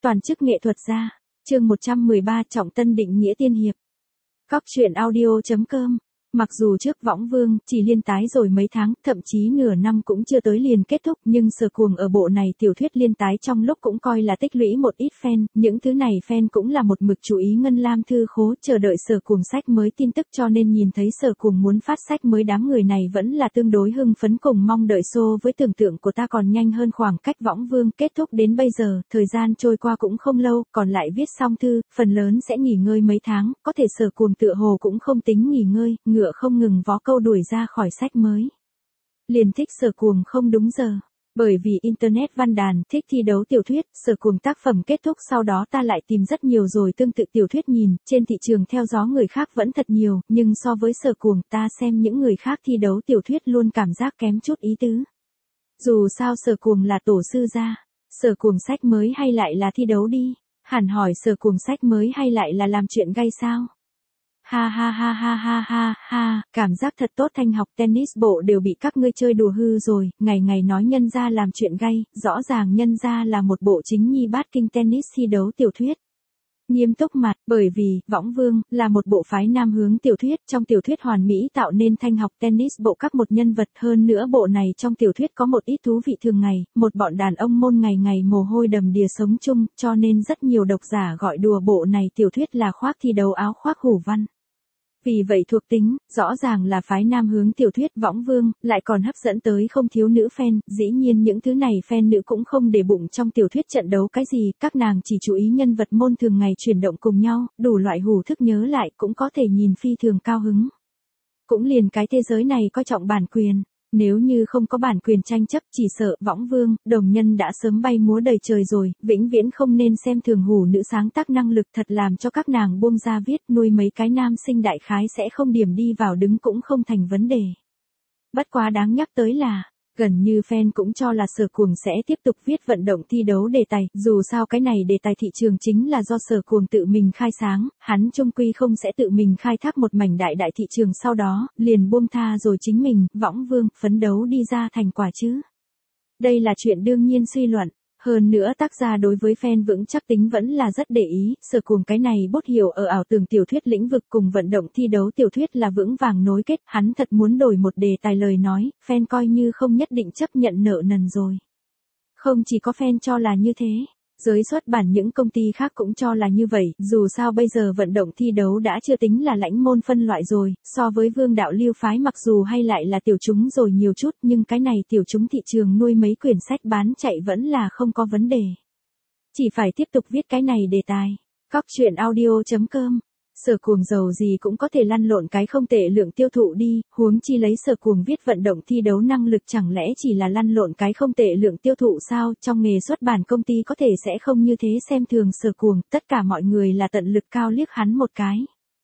Toàn chức nghệ thuật gia. Chương 113 Trọng Tân định nghĩa tiên hiệp. Góc truyện audio.com. Mặc dù trước Võng Vương chỉ liên tái rồi mấy tháng, thậm chí nửa năm cũng chưa tới liền kết thúc, nhưng Sở Cuồng ở bộ này tiểu thuyết liên tái trong lúc cũng coi là tích lũy một ít fan, những thứ này fan cũng là một mực chú ý Ngân Lam thư khố chờ đợi Sở Cuồng sách mới tin tức, cho nên nhìn thấy Sở Cuồng muốn phát sách mới đám người này vẫn là tương đối hưng phấn cùng mong đợi, so với tưởng tượng của ta còn nhanh hơn khoảng cách Võng Vương kết thúc đến bây giờ, thời gian trôi qua cũng không lâu, còn lại viết xong thư, phần lớn sẽ nghỉ ngơi mấy tháng, có thể Sở Cuồng tựa hồ cũng không tính nghỉ ngơi, ngựa không ngừng vó câu đuổi ra khỏi sách mới. Liền thích Sở Cuồng không đúng giờ. Bởi vì Internet văn đàn thích thi đấu tiểu thuyết, Sở Cuồng tác phẩm kết thúc sau đó ta lại tìm rất nhiều rồi tương tự tiểu thuyết nhìn, trên thị trường theo gió người khác vẫn thật nhiều, nhưng so với Sở Cuồng ta xem những người khác thi đấu tiểu thuyết luôn cảm giác kém chút ý tứ. Dù sao Sở Cuồng là tổ sư gia, Sở Cuồng sách mới hay lại là thi đấu đi, hẳn hỏi Sở Cuồng sách mới hay lại là làm chuyện gay sao? Ha ha ha ha ha ha ha, cảm giác thật tốt, thanh học tennis bộ đều bị các ngươi chơi đùa hư rồi, ngày ngày nói nhân gia làm chuyện gay, rõ ràng nhân gia là một bộ chính nhi bát kinh tennis thi đấu tiểu thuyết. Nghiêm túc mặt, bởi vì, Võng Vương, là một bộ phái nam hướng tiểu thuyết, trong tiểu thuyết hoàn mỹ tạo nên thanh học tennis bộ các một nhân vật, hơn nữa bộ này trong tiểu thuyết có một ít thú vị thường ngày, một bọn đàn ông môn ngày ngày mồ hôi đầm đìa sống chung, cho nên rất nhiều độc giả gọi đùa bộ này tiểu thuyết là khoác thi đấu áo khoác hủ văn. Vì vậy thuộc tính, rõ ràng là phái nam hướng tiểu thuyết Võng Vương, lại còn hấp dẫn tới không thiếu nữ fan, dĩ nhiên những thứ này fan nữ cũng không để bụng trong tiểu thuyết trận đấu cái gì, các nàng chỉ chú ý nhân vật môn thường ngày chuyển động cùng nhau, đủ loại hủ thức nhớ lại cũng có thể nhìn phi thường cao hứng. Cũng liền cái thế giới này coi trọng bản quyền. Nếu như không có bản quyền tranh chấp chỉ sợ Võng Vương, đồng nhân đã sớm bay múa đầy trời rồi, vĩnh viễn không nên xem thường hủ nữ sáng tác năng lực, thật làm cho các nàng buông ra viết, nuôi mấy cái nam sinh đại khái sẽ không điểm đi vào đứng cũng không thành vấn đề. Bất quá đáng nhắc tới là, gần như fan cũng cho là Sở Cuồng sẽ tiếp tục viết vận động thi đấu đề tài, dù sao cái này đề tài thị trường chính là do Sở Cuồng tự mình khai sáng, hắn chung quy không sẽ tự mình khai thác một mảnh đại thị trường sau đó, liền buông tha rồi chính mình, Võng Vương, phấn đấu đi ra thành quả chứ. Đây là chuyện đương nhiên suy luận. Hơn nữa tác gia đối với fan vững chắc tính vẫn là rất để ý, Sở Cuồng cái này bốt hiểu ở ảo tưởng tiểu thuyết lĩnh vực cùng vận động thi đấu tiểu thuyết là vững vàng nối kết, hắn thật muốn đổi một đề tài lời nói, fan coi như không nhất định chấp nhận nợ nần rồi. Không chỉ có fan cho là như thế, giới xuất bản những công ty khác cũng cho là như vậy, dù sao bây giờ vận động thi đấu đã chưa tính là lãnh môn phân loại rồi, so với vương đạo lưu phái mặc dù hay lại là tiểu chúng rồi nhiều chút, nhưng cái này tiểu chúng thị trường nuôi mấy quyển sách bán chạy vẫn là không có vấn đề. Chỉ phải tiếp tục viết cái này đề tài. Góc truyện audio.com. Sở Cuồng giàu gì cũng có thể lăn lộn cái không tệ lượng tiêu thụ đi, huống chi lấy Sở Cuồng viết vận động thi đấu năng lực chẳng lẽ chỉ là lăn lộn cái không tệ lượng tiêu thụ sao, trong nghề xuất bản công ty có thể sẽ không như thế xem thường Sở Cuồng, tất cả mọi người là tận lực cao liếc hắn một cái.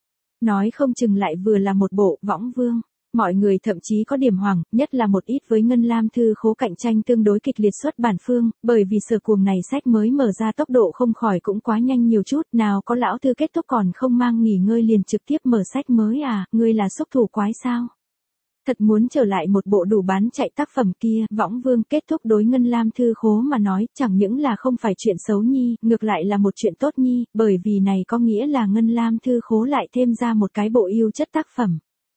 Nói không chừng lại vừa là một bộ Võng Vương. Mọi người thậm chí có điểm hoảng, nhất là một ít với Ngân Lam thư khố cạnh tranh tương đối kịch liệt xuất bản phương, bởi vì Sở Cuồng này sách mới mở ra tốc độ không khỏi cũng quá nhanh nhiều chút, nào có lão thư kết thúc còn không mang nghỉ ngơi liền trực tiếp mở sách mới à, ngươi là xúc thủ quái sao? Thật muốn trở lại một bộ đủ bán chạy tác phẩm kia, Võng Vương kết thúc đối Ngân Lam thư khố mà nói, chẳng những là không phải chuyện xấu nhi, ngược lại là một chuyện tốt nhi, bởi vì này có nghĩa là Ngân Lam thư khố lại thêm ra một cái bộ yêu chất tác phẩm.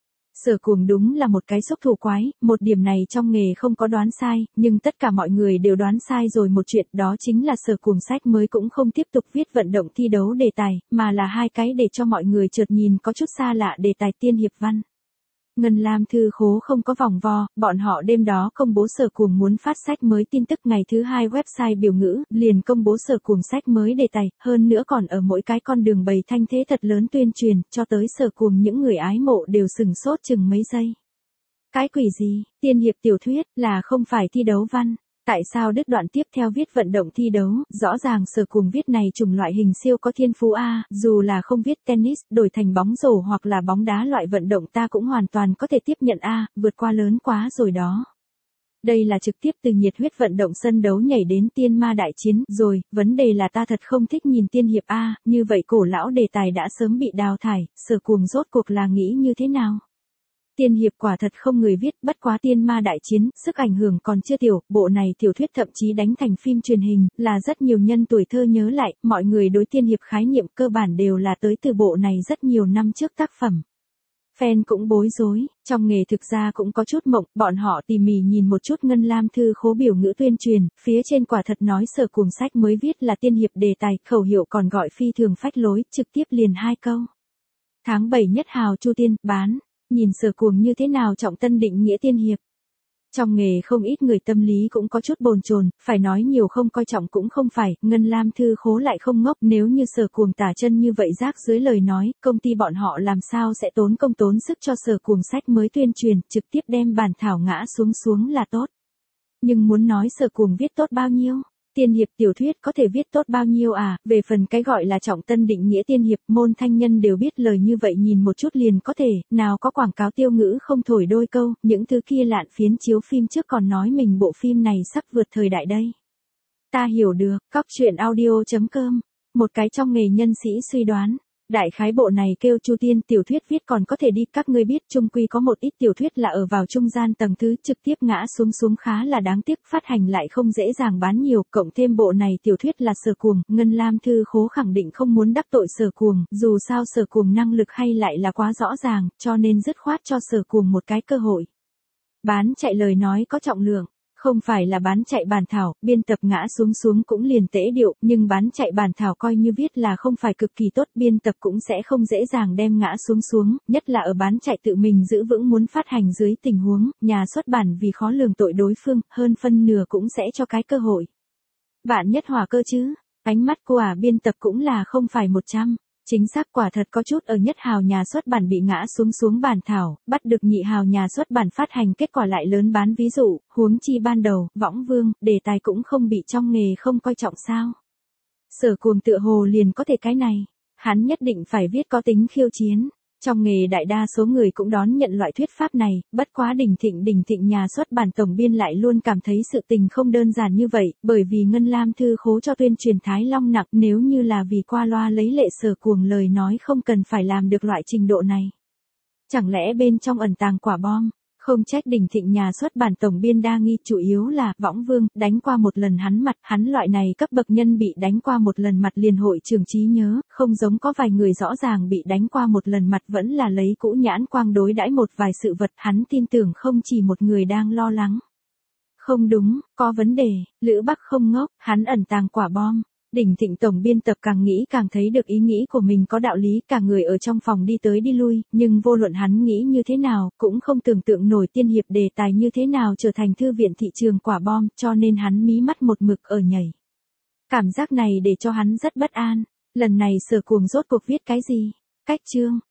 Sở Cuồng đúng là một cái xúc thủ quái, một điểm này trong nghề không có đoán sai, nhưng tất cả mọi người đều đoán sai rồi một chuyện, đó chính là Sở Cuồng sách mới cũng không tiếp tục viết vận động thi đấu đề tài, mà là hai cái để cho mọi người chợt nhìn có chút xa lạ đề tài tiên hiệp văn. Ngân Lam thư khố không có vòng vo, bọn họ đêm đó công bố Sở Cuồng muốn phát sách mới tin tức, ngày thứ hai website biểu ngữ, liền công bố Sở Cuồng sách mới đề tài, hơn nữa còn ở mỗi cái con đường bày thanh thế thật lớn tuyên truyền, cho tới Sở Cuồng những người ái mộ đều sừng sốt chừng mấy giây. Cái quỷ gì, tiên hiệp tiểu thuyết, là không phải thi đấu văn. Tại sao đứt đoạn tiếp theo viết vận động thi đấu, rõ ràng Sở Cuồng viết này chủng loại hình siêu có thiên phú a, dù là không viết tennis, đổi thành bóng rổ hoặc là bóng đá loại vận động ta cũng hoàn toàn có thể tiếp nhận a, vượt qua lớn quá rồi đó. Đây là trực tiếp từ nhiệt huyết vận động sân đấu nhảy đến tiên ma đại chiến, rồi, vấn đề là ta thật không thích nhìn tiên hiệp a, như vậy cổ lão đề tài đã sớm bị đào thải, Sở Cuồng rốt cuộc là nghĩ như thế nào? Tiên hiệp quả thật không người viết, bất quá tiên ma đại chiến, sức ảnh hưởng còn chưa tiểu, bộ này tiểu thuyết thậm chí đánh thành phim truyền hình, là rất nhiều nhân tuổi thơ nhớ lại, mọi người đối tiên hiệp khái niệm cơ bản đều là tới từ bộ này rất nhiều năm trước tác phẩm. Fan cũng bối rối, trong nghề thực ra cũng có chút mộng, bọn họ tỉ mỉ nhìn một chút Ngân Lam Thư Khố biểu ngữ tuyên truyền, phía trên quả thật nói Sở Cuồng sách mới viết là tiên hiệp đề tài, khẩu hiệu còn gọi phi thường phách lối, trực tiếp liền 2 câu. Tháng 7 nhất hào Chu Tiên, bán, nhìn Sở Cuồng như thế nào trọng tân định nghĩa tiên hiệp. Trong nghề không ít người tâm lý cũng có chút bồn chồn, phải nói nhiều không coi trọng cũng không phải, Ngân Lam Thư Khố lại không ngốc, nếu như Sở Cuồng tả chân như vậy rác dưới lời nói, công ty bọn họ làm sao sẽ tốn công tốn sức cho Sở Cuồng sách mới tuyên truyền, trực tiếp đem bản thảo ngã xuống là tốt. Nhưng muốn nói Sở Cuồng viết tốt bao nhiêu? Tiên hiệp tiểu thuyết có thể viết tốt bao nhiêu à, về phần cái gọi là trọng tân định nghĩa tiên hiệp, môn thanh nhân đều biết lời như vậy nhìn một chút liền có thể, nào có quảng cáo tiêu ngữ không thổi đôi câu, những thứ kia lạn phiến chiếu phim trước còn nói mình bộ phim này sắp vượt thời đại đây. Ta hiểu được, cóc truyện audio.com, một cái trong nghề nhân sĩ suy đoán. Đại khái bộ này kêu Chu Tiên tiểu thuyết viết còn có thể đi, các ngươi biết chung quy có một ít tiểu thuyết là ở vào trung gian tầng thứ, trực tiếp ngã xuống khá là đáng tiếc, phát hành lại không dễ dàng bán nhiều, cộng thêm bộ này tiểu thuyết là Sở Cuồng, Ngân Lam Thư Khố khẳng định không muốn đắc tội Sở Cuồng, dù sao Sở Cuồng năng lực hay lại là quá rõ ràng, cho nên dứt khoát cho Sở Cuồng một cái cơ hội. Bán chạy lời nói có trọng lượng. Không phải là bán chạy bản thảo, biên tập ngã xuống cũng liền tễ điệu, nhưng bán chạy bản thảo coi như viết là không phải cực kỳ tốt, biên tập cũng sẽ không dễ dàng đem ngã xuống, nhất là ở bán chạy tự mình giữ vững muốn phát hành dưới tình huống, nhà xuất bản vì khó lường tội đối phương, hơn phân nửa cũng sẽ cho cái cơ hội. Vạn nhất hỏa cơ chứ, ánh mắt của biên tập cũng là không phải 100. Chính xác quả thật có chút ở nhất hào nhà xuất bản bị ngã xuống bản thảo, bắt được nhị hào nhà xuất bản phát hành kết quả lại lớn bán, ví dụ, huống chi ban đầu, Võng Vương, đề tài cũng không bị trong nghề không coi trọng sao. Sở Cuồng tựa hồ liền có thể cái này, hắn nhất định phải viết có tính khiêu chiến. Trong nghề đại đa số người cũng đón nhận loại thuyết pháp này, bất quá Đình Thịnh nhà xuất bản tổng biên lại luôn cảm thấy sự tình không đơn giản như vậy, bởi vì Ngân Lam Thư Khố cho tuyên truyền Thái Long nặng, nếu như là vì qua loa lấy lệ Sở Cuồng lời nói không cần phải làm được loại trình độ này. Chẳng lẽ bên trong ẩn tàng quả bom? Không trách Đình Thịnh nhà xuất bản tổng biên đa nghi, chủ yếu là Võng Vương đánh qua một lần hắn mặt, hắn loại này cấp bậc nhân bị đánh qua một lần mặt liền hội trường trí nhớ, không giống có vài người rõ ràng bị đánh qua một lần mặt vẫn là lấy cũ nhãn quang đối đãi một vài sự vật, hắn tin tưởng không chỉ một người đang lo lắng. Không đúng, có vấn đề, Lữ Bắc không ngốc, hắn ẩn tàng quả bom. Đình Thịnh tổng biên tập càng nghĩ càng thấy được ý nghĩ của mình có đạo lý, cả người ở trong phòng đi tới đi lui, nhưng vô luận hắn nghĩ như thế nào, cũng không tưởng tượng nổi tiên hiệp đề tài như thế nào trở thành thư viện thị trường quả bom, cho nên hắn mí mắt một mực ở nhảy. Cảm giác này để cho hắn rất bất an, lần này Sở Cuồng rốt cuộc viết cái gì? Cách chương,